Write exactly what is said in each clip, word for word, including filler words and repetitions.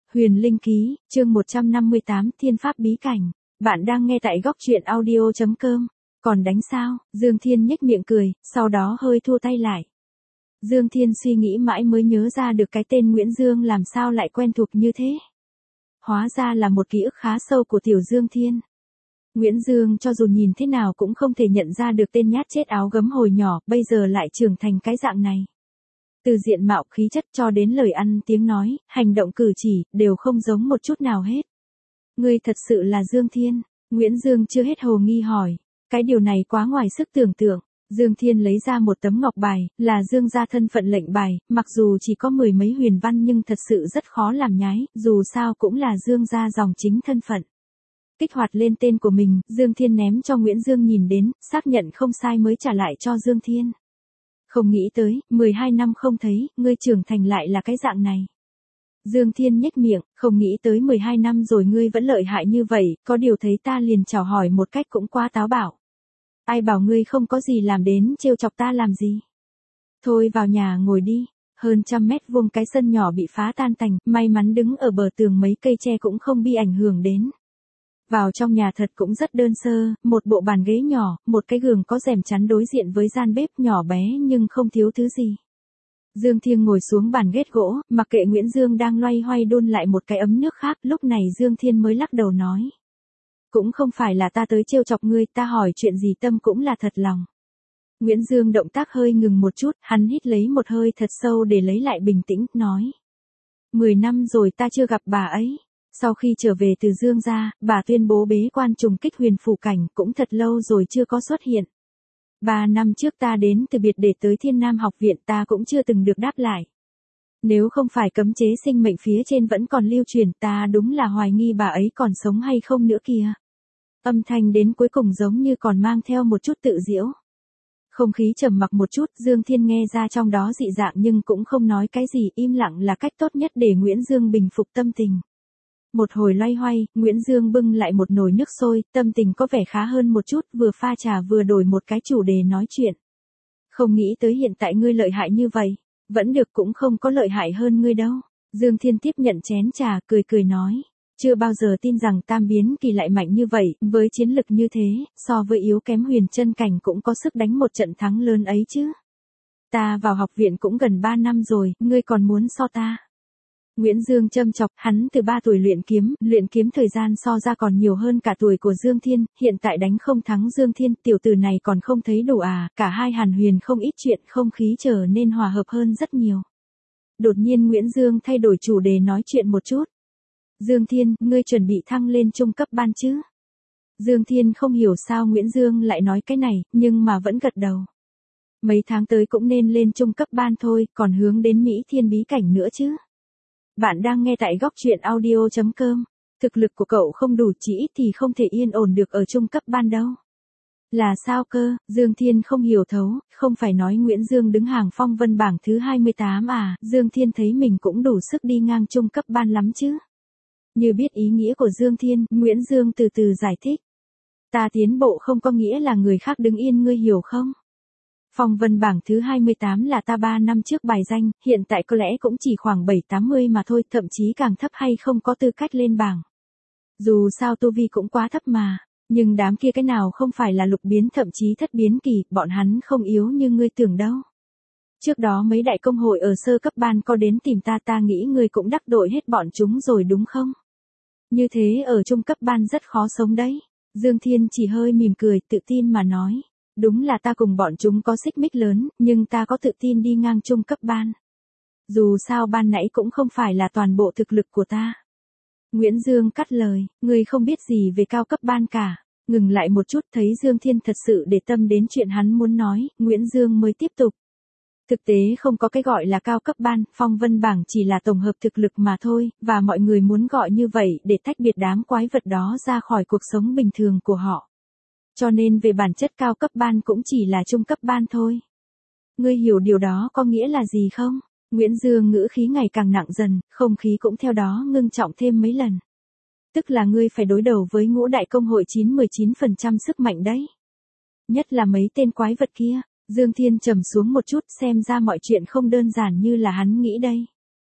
Huyền Linh Ký, chương một trăm năm mươi tám, Thiên Pháp Bí Cảnh. Bạn đang nghe tại góc truyện audio chấm com. Còn đánh sao? Dương Thiên nhếch miệng cười, sau đó hơi thua tay lại. Dương Thiên suy nghĩ mãi mới nhớ ra được cái tên Nguyễn Dương làm sao lại quen thuộc như thế. Hóa ra là một ký ức khá sâu của tiểu Dương Thiên. Nguyễn Dương cho dù nhìn thế nào cũng không thể nhận ra được tên nhát chết áo gấm hồi nhỏ, bây giờ lại trưởng thành cái dạng này. Từ diện mạo khí chất cho đến lời ăn tiếng nói, hành động cử chỉ, đều không giống một chút nào hết. Ngươi thật sự là Dương Thiên. Nguyễn Dương chưa hết hồ nghi hỏi. Cái điều này quá ngoài sức tưởng tượng. Dương Thiên lấy ra một tấm ngọc bài, là Dương gia thân phận lệnh bài, mặc dù chỉ có mười mấy huyền văn nhưng thật sự rất khó làm nhái, dù sao cũng là Dương gia dòng chính thân phận. Kích hoạt lên tên của mình, Dương Thiên ném cho Nguyễn Dương nhìn đến, xác nhận không sai mới trả lại cho Dương Thiên. Không nghĩ tới, mười hai năm không thấy, ngươi trưởng thành lại là cái dạng này. Dương Thiên nhếch miệng, không nghĩ tới mười hai năm rồi ngươi vẫn lợi hại như vậy, có điều thấy ta liền chào hỏi một cách cũng quá táo bạo. Ai bảo ngươi không có gì làm đến trêu chọc ta làm gì. Thôi vào nhà ngồi đi, hơn trăm mét vuông cái sân nhỏ bị phá tan tành, may mắn đứng ở bờ tường mấy cây tre cũng không bị ảnh hưởng đến. Vào trong nhà thật cũng rất đơn sơ, một bộ bàn ghế nhỏ, một cái giường có rèm chắn đối diện với gian bếp nhỏ bé nhưng không thiếu thứ gì. Dương Thiên ngồi xuống bàn ghét gỗ, mặc kệ Nguyễn Dương đang loay hoay đun lại một cái ấm nước khác, lúc này Dương Thiên mới lắc đầu nói. Cũng không phải là ta tới trêu chọc ngươi, ta hỏi chuyện gì tâm cũng là thật lòng. Nguyễn Dương động tác hơi ngừng một chút, hắn hít lấy một hơi thật sâu để lấy lại bình tĩnh, nói. Mười năm rồi ta chưa gặp bà ấy. Sau khi trở về từ Dương gia, bà tuyên bố bế quan trùng kích huyền phủ cảnh, cũng thật lâu rồi chưa có xuất hiện. Ba năm trước ta đến từ biệt để tới Thiên Nam học viện ta cũng chưa từng được đáp lại. Nếu không phải cấm chế sinh mệnh phía trên vẫn còn lưu truyền ta đúng là hoài nghi bà ấy còn sống hay không nữa kìa. Âm thanh đến cuối cùng giống như còn mang theo một chút tự giễu. Không khí trầm mặc một chút, Dương Thiên nghe ra trong đó dị dạng nhưng cũng không nói cái gì, im lặng là cách tốt nhất để Nguyễn Dương bình phục tâm tình. Một hồi loay hoay, Nguyễn Dương bưng lại một nồi nước sôi, tâm tình có vẻ khá hơn một chút, vừa pha trà vừa đổi một cái chủ đề nói chuyện. Không nghĩ tới hiện tại ngươi lợi hại như vậy, vẫn được cũng không có lợi hại hơn ngươi đâu. Dương Thiên tiếp nhận chén trà, cười cười nói, chưa bao giờ tin rằng tam biến kỳ lại mạnh như vậy, với chiến lực như thế, so với yếu kém huyền chân cảnh cũng có sức đánh một trận thắng lớn ấy chứ. Ta vào học viện cũng gần ba năm rồi, ngươi còn muốn so ta. Nguyễn Dương châm chọc, hắn từ ba tuổi luyện kiếm, luyện kiếm thời gian so ra còn nhiều hơn cả tuổi của Dương Thiên, hiện tại đánh không thắng Dương Thiên, tiểu tử này còn không thấy đủ à, cả hai hàn huyền không ít chuyện, không khí trở nên hòa hợp hơn rất nhiều. Đột nhiên Nguyễn Dương thay đổi chủ đề nói chuyện một chút. Dương Thiên, ngươi chuẩn bị thăng lên trung cấp ban chứ? Dương Thiên không hiểu sao Nguyễn Dương lại nói cái này, nhưng mà vẫn gật đầu. Mấy tháng tới cũng nên lên trung cấp ban thôi, còn hướng đến Mỹ Thiên bí cảnh nữa chứ? Bạn đang nghe tại góc truyện audio chấm com. Thực lực của cậu không đủ chỉ ít thì không thể yên ổn được ở trung cấp ban đâu. Là sao cơ? Dương Thiên không hiểu thấu, không phải nói Nguyễn Dương đứng hàng phong vân bảng thứ hai mươi tám à, Dương Thiên thấy mình cũng đủ sức đi ngang trung cấp ban lắm chứ. Như biết ý nghĩa của Dương Thiên, Nguyễn Dương từ từ giải thích. Ta tiến bộ không có nghĩa là người khác đứng yên, ngươi hiểu không? Phong vân bảng thứ hai mươi tám là ta ba năm trước bài danh, hiện tại có lẽ cũng chỉ khoảng bảy tám mươi mà thôi, thậm chí càng thấp hay không có tư cách lên bảng. Dù sao tu vi cũng quá thấp mà, nhưng đám kia cái nào không phải là lục biến thậm chí thất biến kỳ, bọn hắn không yếu như ngươi tưởng đâu. Trước đó mấy đại công hội ở sơ cấp ban có đến tìm ta, ta nghĩ ngươi cũng đắc tội hết bọn chúng rồi đúng không? Như thế ở trung cấp ban rất khó sống đấy. Dương Thiên chỉ hơi mỉm cười, tự tin mà nói. Đúng là ta cùng bọn chúng có xích mích lớn, nhưng ta có tự tin đi ngang trung cấp ban. Dù sao ban nãy cũng không phải là toàn bộ thực lực của ta. Nguyễn Dương cắt lời, ngươi không biết gì về cao cấp ban cả. Ngừng lại một chút thấy Dương Thiên thật sự để tâm đến chuyện hắn muốn nói, Nguyễn Dương mới tiếp tục. Thực tế không có cái gọi là cao cấp ban, phong vân bảng chỉ là tổng hợp thực lực mà thôi, và mọi người muốn gọi như vậy để tách biệt đám quái vật đó ra khỏi cuộc sống bình thường của họ. Cho nên về bản chất cao cấp ban cũng chỉ là trung cấp ban thôi. Ngươi hiểu điều đó có nghĩa là gì không? Nguyễn Dương ngữ khí ngày càng nặng dần, không khí cũng theo đó ngưng trọng thêm mấy lần. Tức là ngươi phải đối đầu với ngũ đại công hội chín mươi chín phần trăm sức mạnh đấy. Nhất là mấy tên quái vật kia. Dương Thiên trầm xuống một chút, xem ra mọi chuyện không đơn giản như là hắn nghĩ đây.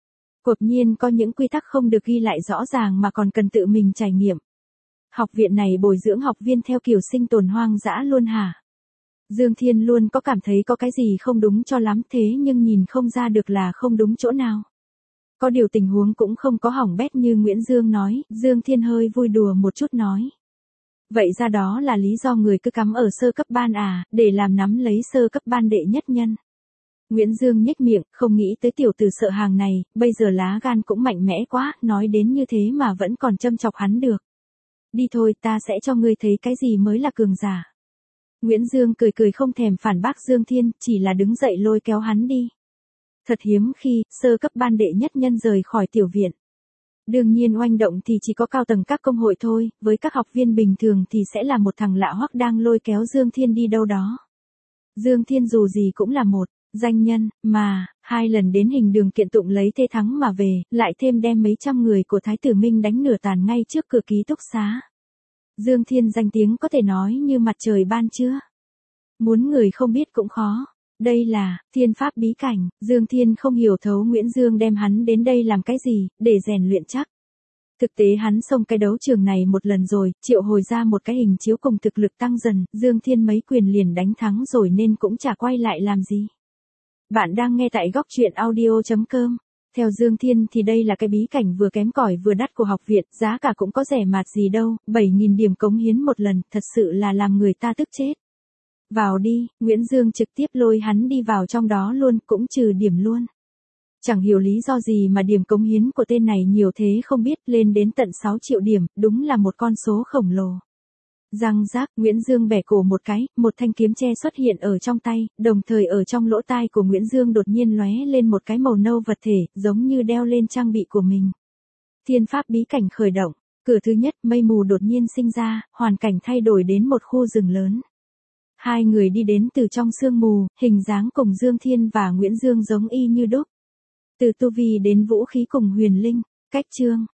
Cuộc nhiên có những quy tắc không được ghi lại rõ ràng mà còn cần tự mình trải nghiệm. Học viện này bồi dưỡng học viên theo kiểu sinh tồn hoang dã luôn hả? Dương Thiên luôn có cảm thấy có cái gì không đúng cho lắm thế nhưng nhìn không ra được là không đúng chỗ nào. Có điều tình huống cũng không có hỏng bét như Nguyễn Dương nói, Dương Thiên hơi vui đùa một chút nói. Vậy ra đó là lý do người cứ cắm ở sơ cấp ban à, để làm nắm lấy sơ cấp ban đệ nhất nhân. Nguyễn Dương nhếch miệng, không nghĩ tới tiểu tử sợ hàng này, bây giờ lá gan cũng mạnh mẽ quá, nói đến như thế mà vẫn còn châm chọc hắn được. Đi thôi, ta sẽ cho ngươi thấy cái gì mới là cường giả. Nguyễn Dương cười cười không thèm phản bác Dương Thiên, chỉ là đứng dậy lôi kéo hắn đi. Thật hiếm khi, sơ cấp ban đệ nhất nhân rời khỏi tiểu viện. Đương nhiên oanh động thì chỉ có cao tầng các công hội thôi, với các học viên bình thường thì sẽ là một thằng lạ hoắc đang lôi kéo Dương Thiên đi đâu đó. Dương Thiên dù gì cũng là một danh nhân, mà, hai lần đến hình đường kiện tụng lấy thế thắng mà về, lại thêm đem mấy trăm người của Thái tử Minh đánh nửa tàn ngay trước cửa ký túc xá. Dương Thiên danh tiếng có thể nói như mặt trời ban trưa. Muốn người không biết cũng khó. Đây là thiên pháp bí cảnh, Dương Thiên không hiểu thấu Nguyễn Dương đem hắn đến đây làm cái gì, để rèn luyện chắc. Thực tế hắn xông cái đấu trường này một lần rồi, triệu hồi ra một cái hình chiếu cùng thực lực tăng dần, Dương Thiên mấy quyền liền đánh thắng rồi nên cũng chả quay lại làm gì. Bạn đang nghe tại góc truyện audio chấm com. Theo Dương Thiên thì đây là cái bí cảnh vừa kém cỏi vừa đắt của học viện, giá cả cũng có rẻ mạt gì đâu, bảy nghìn điểm cống hiến một lần, thật sự là làm người ta tức chết. Vào đi, Nguyễn Dương trực tiếp lôi hắn đi vào trong đó luôn, cũng trừ điểm luôn. Chẳng hiểu lý do gì mà điểm cống hiến của tên này nhiều thế không biết, lên đến tận sáu triệu điểm, đúng là một con số khổng lồ. Răng rác, Nguyễn Dương bẻ cổ một cái, một thanh kiếm tre xuất hiện ở trong tay, đồng thời ở trong lỗ tai của Nguyễn Dương đột nhiên lóe lên một cái màu nâu vật thể, giống như đeo lên trang bị của mình. Thiên pháp bí cảnh khởi động, cửa thứ nhất, mây mù đột nhiên sinh ra, hoàn cảnh thay đổi đến một khu rừng lớn. Hai người đi đến từ trong sương mù, hình dáng cùng Dương Thiên và Nguyễn Dương giống y như đúc. Từ tu vi đến vũ khí cùng huyền linh, cách chương.